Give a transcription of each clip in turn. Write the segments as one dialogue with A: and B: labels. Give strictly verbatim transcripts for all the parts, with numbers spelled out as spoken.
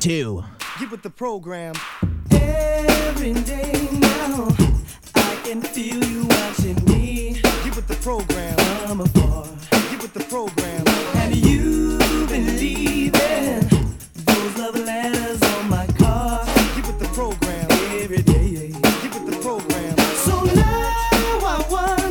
A: two.
B: Get with the program.
C: Every day now, I can feel you watching me.
B: Get with the program.
C: From afar.
B: Get with the program.
C: And you've been leaving those love letters on my car.
B: Get with the program.
C: Every day.
B: Get with the program.
C: So now I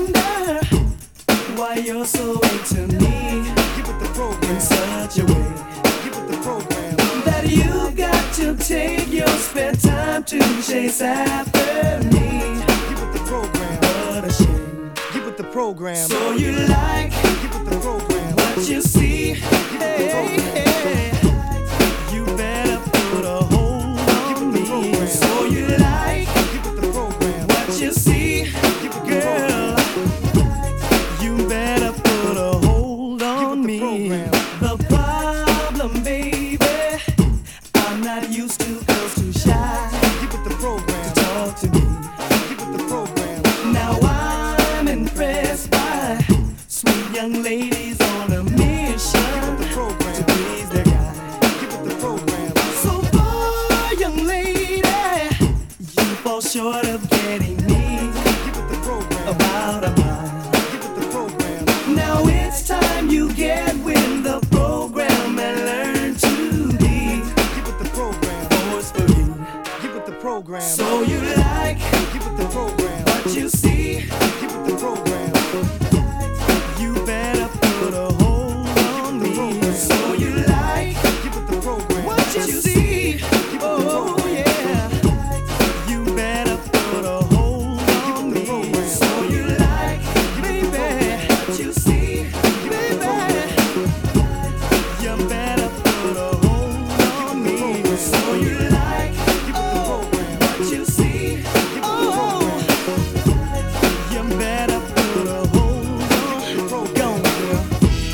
C: wonder why you're so into me.
B: Get with the program.
C: In such a way.
B: Get with the program.
C: That you got to take your spare time to chase after me.
B: Get with the program.
C: What a shame.
B: Get with the program.
C: So you like
B: Get with the program.
C: what you see. Hey, hey. You better put a hold on me. So you like
B: Get with the program.
C: what you see, girl. You better put a hold on me. The problem, baby, I'm not used to girls too shy
B: Get with the program.
C: to talk to me.
B: Get with the program.
C: Now I'm impressed by sweet young ladies on a mission
B: The program.
C: to please their guy.
B: Get with the program.
C: So far, young lady, you fall short of getting me
B: Get with the program.
C: about a mile.
B: Get with the program.
C: Now it's time you get with the program and learn to be
B: Get with the program.
C: forcefully.
B: Get with the program.
C: So you like
B: Get with the program.
C: what you see.
B: Get with the program.
C: You better put a hold on me. So you like
B: Get with the program.
C: what you see. Oh yeah. You better put a hold on me. So you like, baby, what you see, baby. You better put a hold on me. So you like, oh, what you see. Oh, you better put a hold on. Go on, girl.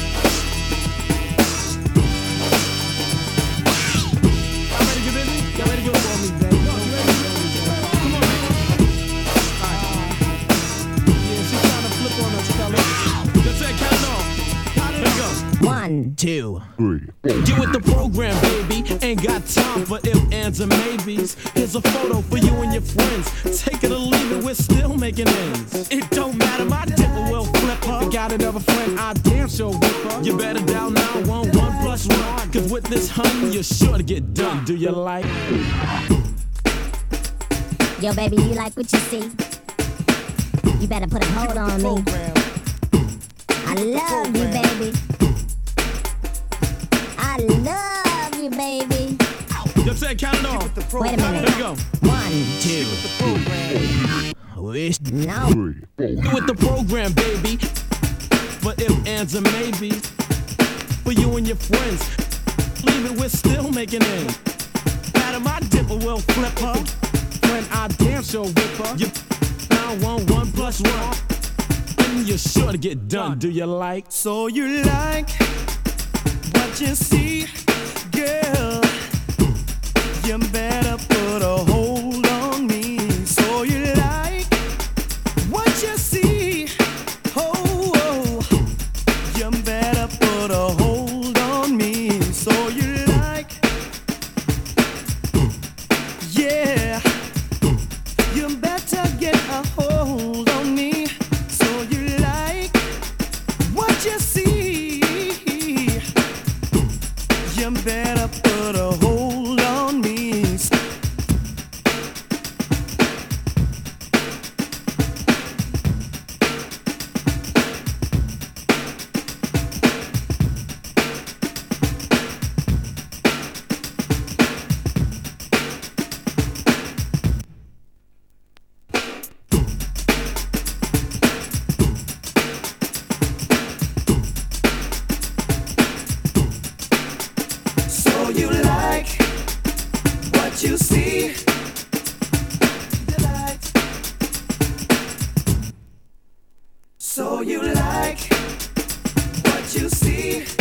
D: Y'all ready to get busy? Y'all ready to go for me, baby? Come on, man. Yeah, she's trying to flip on us, fella. Just say count it off. Count it off.
A: One, two.
D: Get with the program, baby. Ain't got time for if, ands, and maybes. Here's a photo for you and your friends. Take it or leave it, we're still making ends. It don't matter, my dipper will flip her. Got another friend, I damn sure whip her. You better dial nine one one plus one. Cause with this honey, you're sure to get done. Do you like?
E: Yo, baby, you like what you see? You better put a hold on me.
B: Program.
E: I love you, baby. I love you, baby.
D: Just say count it
B: Get
D: off.
B: with the
E: Wait a
B: program.
E: minute.
D: Here we go.
E: One,
A: Two.
B: The program.
A: Wish.
E: no.
D: Get with the program, baby. For if, ands, and maybes. For you and your friends. Leave it, we're still making ends. Matter my dipper will flip her. When I damn sure whip her. You nine one one plus one. And you're sure to get done. Do you like?
C: So you like what you see, girl. You better put a hold on me. So you like what you see. Oh, oh. You better put a hold on me. So you like, yeah. You better get a hold on me. So you like what you see. You better put a hold on me. So you like what you see. So you like what you see.